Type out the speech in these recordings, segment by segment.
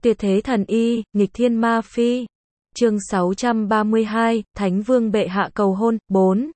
Tuyệt thế thần y, nghịch thiên ma phi. Chương 632, Thánh Vương bệ hạ cầu hôn, 4.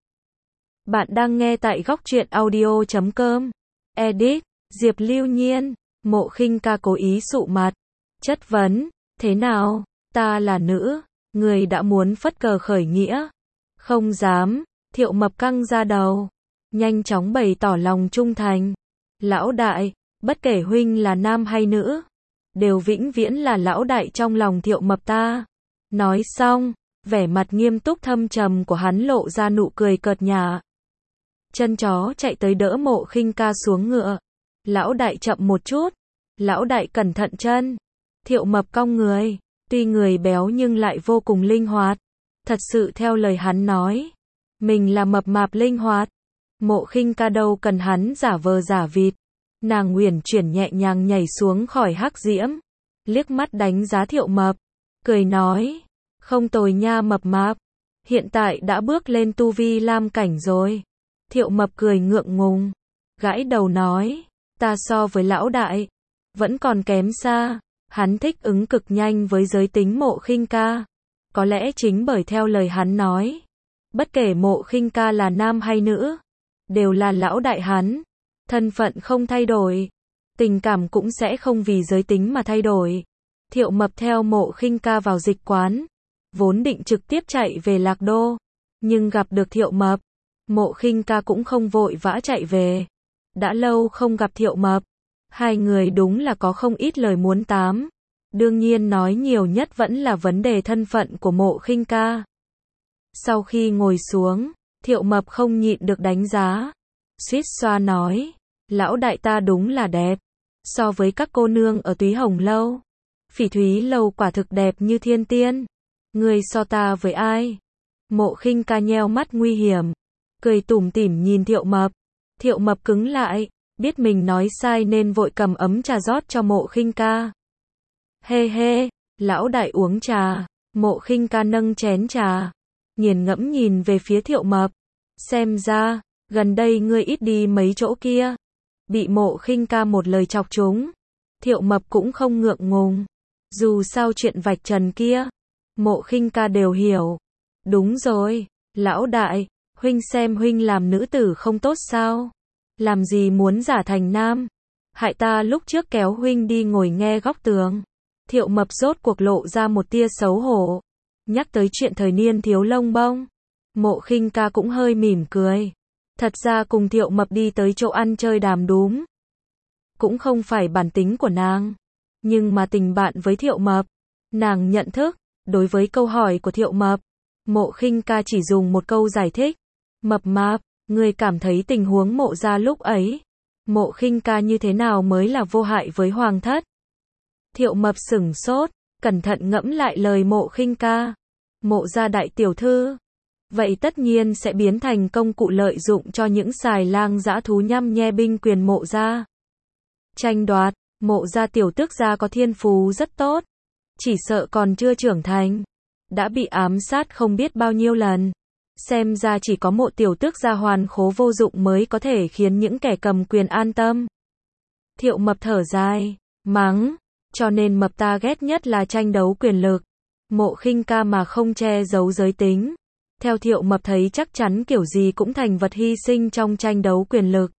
Bạn đang nghe tại góc truyện audio.com. Edit, Diệp Lưu Nhiên. Mộ Khinh Ca cố ý sụ mặt. Chất vấn, thế nào, ta là nữ, người đã muốn phất cờ khởi nghĩa. Không dám, Thiệu Mập căng ra đầu. Nhanh chóng bày tỏ lòng trung thành. Lão đại, bất kể huynh là nam hay nữ, đều vĩnh viễn là lão đại trong lòng Thiệu Mập ta. Nói xong, vẻ mặt nghiêm túc thâm trầm của hắn lộ ra nụ cười cợt nhả. Chân chó chạy tới đỡ Mộ Khinh Ca xuống ngựa. Lão đại chậm một chút. Lão đại cẩn thận chân. Thiệu Mập cong người. Tuy người béo nhưng lại vô cùng linh hoạt. Thật sự theo lời hắn nói, mình là mập mạp linh hoạt. Mộ Khinh Ca đâu cần hắn giả vờ giả vịt. Nàng uyển chuyển nhẹ nhàng nhảy xuống khỏi hắc diễm. Liếc mắt đánh giá Thiệu Mập. Cười nói, không tồi nha mập mạp. Hiện tại đã bước lên tu vi lam cảnh rồi. Thiệu Mập cười ngượng ngùng. Gãi đầu nói, ta so với lão đại, vẫn còn kém xa. Hắn thích ứng cực nhanh với giới tính Mộ Khinh Ca. Có lẽ chính bởi theo lời hắn nói, bất kể Mộ Khinh Ca là nam hay nữ, đều là lão đại hắn. Thân phận không thay đổi, tình cảm cũng sẽ không vì giới tính mà thay đổi. Thiệu Mập theo Mộ Khinh Ca vào dịch quán, vốn định trực tiếp chạy về Lạc Đô, nhưng gặp được Thiệu Mập, Mộ Khinh Ca cũng không vội vã chạy về. Đã lâu không gặp Thiệu Mập, hai người đúng là có không ít lời muốn tám. Đương nhiên nói nhiều nhất vẫn là vấn đề thân phận của Mộ Khinh Ca. Sau khi ngồi xuống, Thiệu Mập không nhịn được đánh giá. Suýt xoa nói, lão đại ta đúng là đẹp. So với các cô nương ở Túy Hồng Lâu, Phỉ Thúy Lâu quả thực đẹp như thiên tiên. Người so ta với ai? Mộ Khinh Ca nheo mắt nguy hiểm, cười tủm tỉm nhìn Thiệu Mập. Thiệu Mập cứng lại, biết mình nói sai nên vội cầm ấm trà rót cho Mộ Khinh Ca. Hê hê, lão đại uống trà. Mộ Khinh Ca nâng chén trà, nghiền ngẫm nhìn về phía Thiệu Mập. Xem ra, gần đây ngươi ít đi mấy chỗ kia. Bị Mộ Khinh Ca một lời chọc trúng, Thiệu Mập cũng không ngượng ngùng. Dù sao chuyện vạch trần kia, Mộ Khinh Ca đều hiểu. Đúng rồi, lão đại, huynh xem huynh làm nữ tử không tốt sao? Làm gì muốn giả thành nam? Hại ta lúc trước kéo huynh đi ngồi nghe góc tường. Thiệu Mập rốt cuộc lộ ra một tia xấu hổ. Nhắc tới chuyện thời niên thiếu lông bông, Mộ Khinh Ca cũng hơi mỉm cười. Thật ra cùng Thiệu Mập đi tới chỗ ăn chơi đàm đúm cũng không phải bản tính của nàng. Nhưng mà tình bạn với Thiệu Mập, nàng nhận thức. Đối với câu hỏi của Thiệu Mập, Mộ Khinh Ca chỉ dùng một câu giải thích. Mập mạp, ngươi cảm thấy tình huống Mộ gia lúc ấy, Mộ Khinh Ca như thế nào mới là vô hại với hoàng thất? Thiệu Mập sửng sốt, cẩn thận ngẫm lại lời Mộ Khinh Ca. Mộ gia đại tiểu thư, vậy tất nhiên sẽ biến thành công cụ lợi dụng cho những xài lang dã thú nhăm nhe binh quyền Mộ gia. Tranh đoạt, Mộ gia tiểu tước gia có thiên phú rất tốt, chỉ sợ còn chưa trưởng thành, đã bị ám sát không biết bao nhiêu lần. Xem ra chỉ có Mộ tiểu tước gia hoàn khố vô dụng mới có thể khiến những kẻ cầm quyền an tâm. Thiệu Mập thở dài, mắng, cho nên mập ta ghét nhất là tranh đấu quyền lực. Mộ Khinh Ca mà không che giấu giới tính, theo Thiệu Mập thấy chắc chắn kiểu gì cũng thành vật hy sinh trong tranh đấu quyền lực.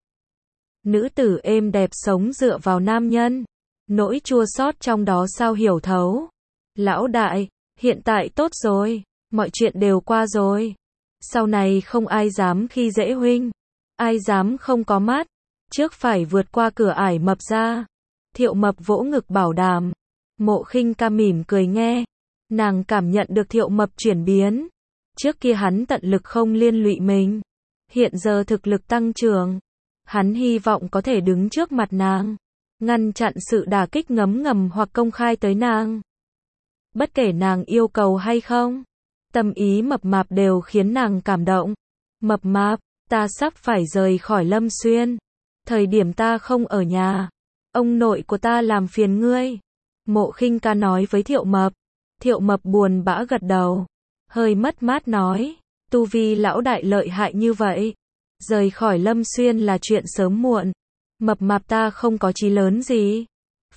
Nữ tử êm đẹp sống dựa vào nam nhân, nỗi chua xót trong đó sao hiểu thấu. Lão đại, hiện tại tốt rồi, mọi chuyện đều qua rồi. Sau này không ai dám khi dễ huynh, ai dám không có mắt, trước phải vượt qua cửa ải mập ra. Thiệu Mập vỗ ngực bảo đảm. Mộ Khinh Ca mỉm cười nghe. Nàng cảm nhận được Thiệu Mập chuyển biến. Trước kia hắn tận lực không liên lụy mình, hiện giờ thực lực tăng trưởng, hắn hy vọng có thể đứng trước mặt nàng, ngăn chặn sự đả kích ngấm ngầm hoặc công khai tới nàng. Bất kể nàng yêu cầu hay không, tâm ý mập mạp đều khiến nàng cảm động. Mập mạp, ta sắp phải rời khỏi Lâm Xuyên. Thời điểm ta không ở nhà, ông nội của ta làm phiền ngươi. Mộ Khinh Ca nói với Thiệu Mập. Thiệu Mập buồn bã gật đầu, hơi mất mát nói, tu vi lão đại lợi hại như vậy, rời khỏi Lâm Xuyên là chuyện sớm muộn. Mập mạp ta không có chí lớn gì,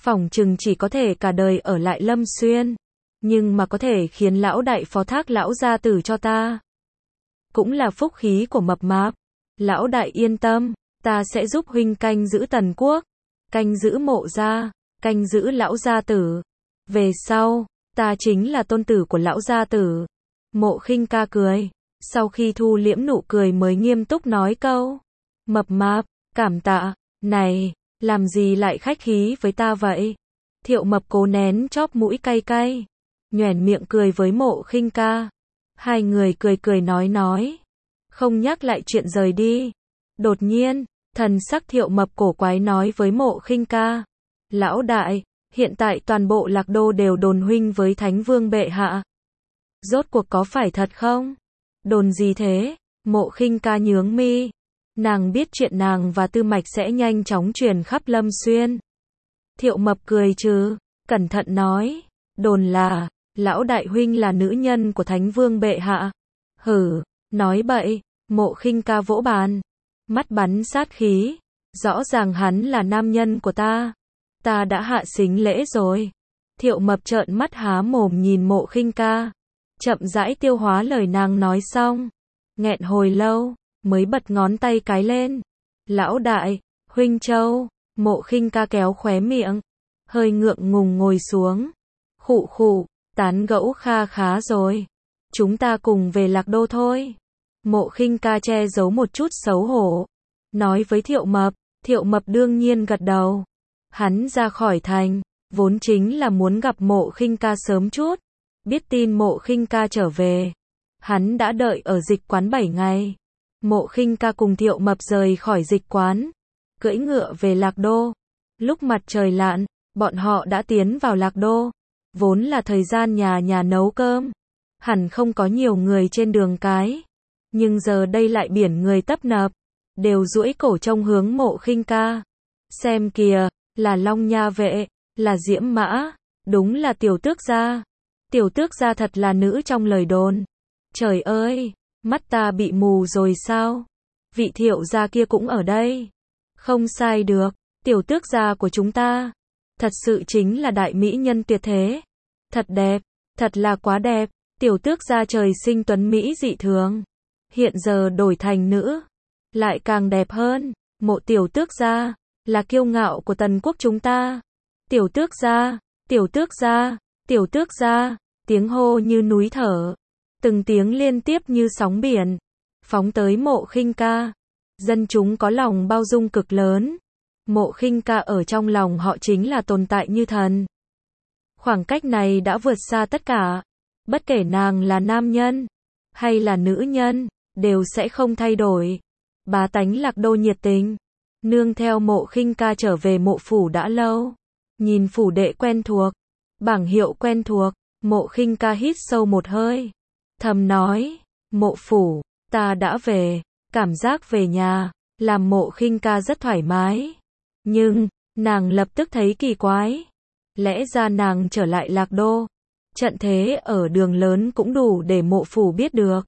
phỏng chừng chỉ có thể cả đời ở lại Lâm Xuyên. Nhưng mà có thể khiến lão đại phó thác lão gia tử cho ta. Cũng là phúc khí của mập mạp. Lão đại yên tâm, ta sẽ giúp huynh canh giữ Tần Quốc, canh giữ Mộ gia, canh giữ lão gia tử. Về sau, ta chính là tôn tử của lão gia tử. Mộ Khinh Ca cười, sau khi thu liễm nụ cười mới nghiêm túc nói câu. Mập mạp, cảm tạ, này, làm gì lại khách khí với ta vậy? Thiệu Mập cố nén chóp mũi cay cay, nhoẻn miệng cười với Mộ Khinh Ca. Hai người cười cười nói, không nhắc lại chuyện rời đi. Đột nhiên, thần sắc Thiệu Mập cổ quái nói với Mộ Khinh Ca. Lão đại, hiện tại toàn bộ Lạc Đô đều đồn huynh với Thánh Vương bệ hạ. Rốt cuộc có phải thật không? Đồn gì thế? Mộ Khinh Ca nhướng mi. Nàng biết chuyện nàng và Tư Mạch sẽ nhanh chóng truyền khắp Lâm Xuyên. Thiệu Mập cười trừ, cẩn thận nói. Đồn là, lão đại huynh là nữ nhân của Thánh Vương bệ hạ. Hử, nói bậy. Mộ Khinh Ca vỗ bàn, mắt bắn sát khí. Rõ ràng hắn là nam nhân của ta. Ta đã hạ sính lễ rồi. Thiệu Mập trợn mắt há mồm nhìn Mộ Khinh Ca, chậm rãi tiêu hóa lời nàng nói xong. Nghẹn hồi lâu, mới bật ngón tay cái lên. Lão đại, huynh Châu. Mộ Khinh Ca kéo khóe miệng, hơi ngượng ngùng ngồi xuống. Khụ khụ, tán gẫu kha khá rồi. Chúng ta cùng về Lạc Đô thôi. Mộ Khinh Ca che giấu một chút xấu hổ, nói với Thiệu Mập. Thiệu Mập đương nhiên gật đầu. Hắn ra khỏi thành, vốn chính là muốn gặp Mộ Khinh Ca sớm chút. Biết tin Mộ Khinh Ca trở về, hắn đã đợi ở dịch quán 7 ngày. Mộ Khinh Ca cùng Thiệu Mập rời khỏi dịch quán, cưỡi ngựa về Lạc Đô. Lúc mặt trời lặn, bọn họ đã tiến vào Lạc Đô. Vốn là thời gian nhà nhà nấu cơm, hẳn không có nhiều người trên đường cái. Nhưng giờ đây lại biển người tấp nập, đều duỗi cổ trông hướng Mộ Khinh Ca. Xem kìa, là Long Nha vệ, là Diễm Mã, đúng là tiểu tước gia. Tiểu tước gia thật là nữ trong lời đồn. Trời ơi, mắt ta bị mù rồi sao? Vị Thiệu gia kia cũng ở đây. Không sai được, tiểu tước gia của chúng ta thật sự chính là đại mỹ nhân tuyệt thế. Thật đẹp, thật là quá đẹp. Tiểu tước gia trời sinh tuấn mỹ dị thường, hiện giờ đổi thành nữ, lại càng đẹp hơn. Mộ tiểu tước gia là kiêu ngạo của Tần Quốc chúng ta. Tiểu tước gia, tiểu tước gia, tiểu tước gia, tiếng hô như núi thở, từng tiếng liên tiếp như sóng biển, phóng tới Mộ Khinh Ca. Dân chúng có lòng bao dung cực lớn. Mộ Khinh Ca ở trong lòng họ chính là tồn tại như thần. Khoảng cách này đã vượt xa tất cả. Bất kể nàng là nam nhân hay là nữ nhân, đều sẽ không thay đổi. Bá tánh Lạc Đô nhiệt tình, nương theo Mộ Khinh Ca trở về mộ phủ đã lâu. Nhìn phủ đệ quen thuộc, bảng hiệu quen thuộc, Mộ Khinh Ca hít sâu một hơi, thầm nói, mộ phủ, ta đã về. Cảm giác về nhà, làm Mộ Khinh Ca rất thoải mái. Nhưng, nàng lập tức thấy kỳ quái. Lẽ ra nàng trở lại Lạc Đô, trận thế ở đường lớn cũng đủ để mộ phủ biết được.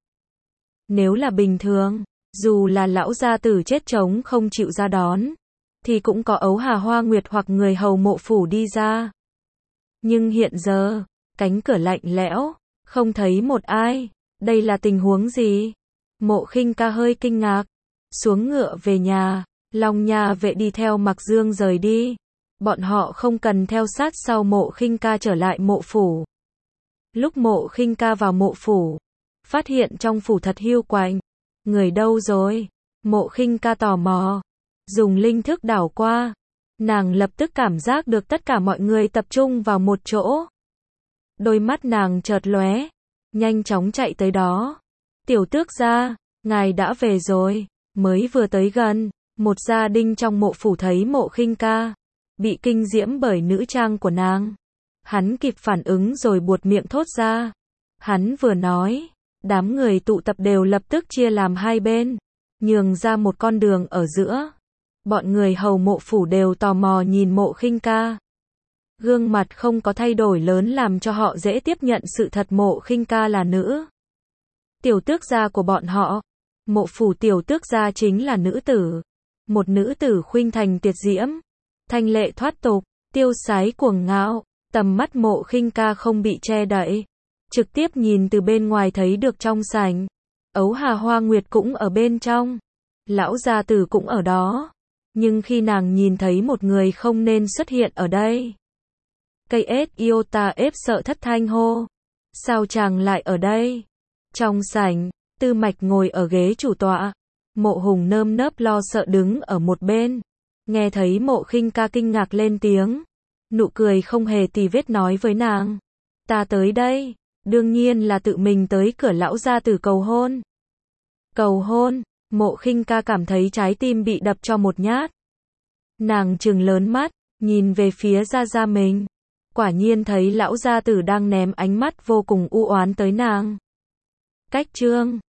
Nếu là bình thường, dù là lão gia tử chết trống không chịu ra đón, thì cũng có Ấu Hà Hoa Nguyệt hoặc người hầu mộ phủ đi ra. Nhưng hiện giờ, cánh cửa lạnh lẽo, không thấy một ai. Đây là tình huống gì? Mộ Khinh Ca hơi kinh ngạc, xuống ngựa về nhà. Long Nha vệ đi theo Mặc Dương rời đi. Bọn họ không cần theo sát sau Mộ Khinh Ca trở lại mộ phủ. Lúc Mộ Khinh Ca vào mộ phủ, phát hiện trong phủ thật hiu quạnh. Người đâu rồi? Mộ Khinh Ca tò mò, dùng linh thức đảo qua. Nàng lập tức cảm giác được tất cả mọi người tập trung vào một chỗ. Đôi mắt nàng chợt lóe, nhanh chóng chạy tới đó. Tiểu tước gia, ngài đã về rồi. Mới vừa tới gần, một gia đình trong mộ phủ thấy Mộ Khinh Ca, bị kinh diễm bởi nữ trang của nàng. Hắn kịp phản ứng rồi buột miệng thốt ra. Hắn vừa nói, đám người tụ tập đều lập tức chia làm hai bên, nhường ra một con đường ở giữa. Bọn người hầu mộ phủ đều tò mò nhìn Mộ Khinh Ca. Gương mặt không có thay đổi lớn làm cho họ dễ tiếp nhận sự thật Mộ Khinh Ca là nữ. Tiểu tước gia của bọn họ, mộ phủ tiểu tước gia chính là nữ tử. Một nữ tử khuynh thành tuyệt diễm, thanh lệ thoát tục, tiêu sái cuồng ngạo, tầm mắt Mộ Khinh Ca không bị che đậy, trực tiếp nhìn từ bên ngoài thấy được trong sảnh. Ấu Hà Hoa Nguyệt cũng ở bên trong, lão gia tử cũng ở đó, nhưng khi nàng nhìn thấy một người không nên xuất hiện ở đây. Cây ết Iota ếp sợ thất thanh hô. Sao chàng lại ở đây? Trong sảnh, Tư Mạch ngồi ở ghế chủ tọa. Mộ Hùng nơm nớp lo sợ đứng ở một bên. Nghe thấy Mộ Khinh Ca kinh ngạc lên tiếng. Nụ cười không hề tì vết nói với nàng. Ta tới đây, đương nhiên là tự mình tới cửa lão gia tử cầu hôn. Cầu hôn, Mộ Khinh Ca cảm thấy trái tim bị đập cho một nhát. Nàng trừng lớn mắt, nhìn về phía gia gia mình. Quả nhiên thấy lão gia tử đang ném ánh mắt vô cùng u oán tới nàng. Cách chương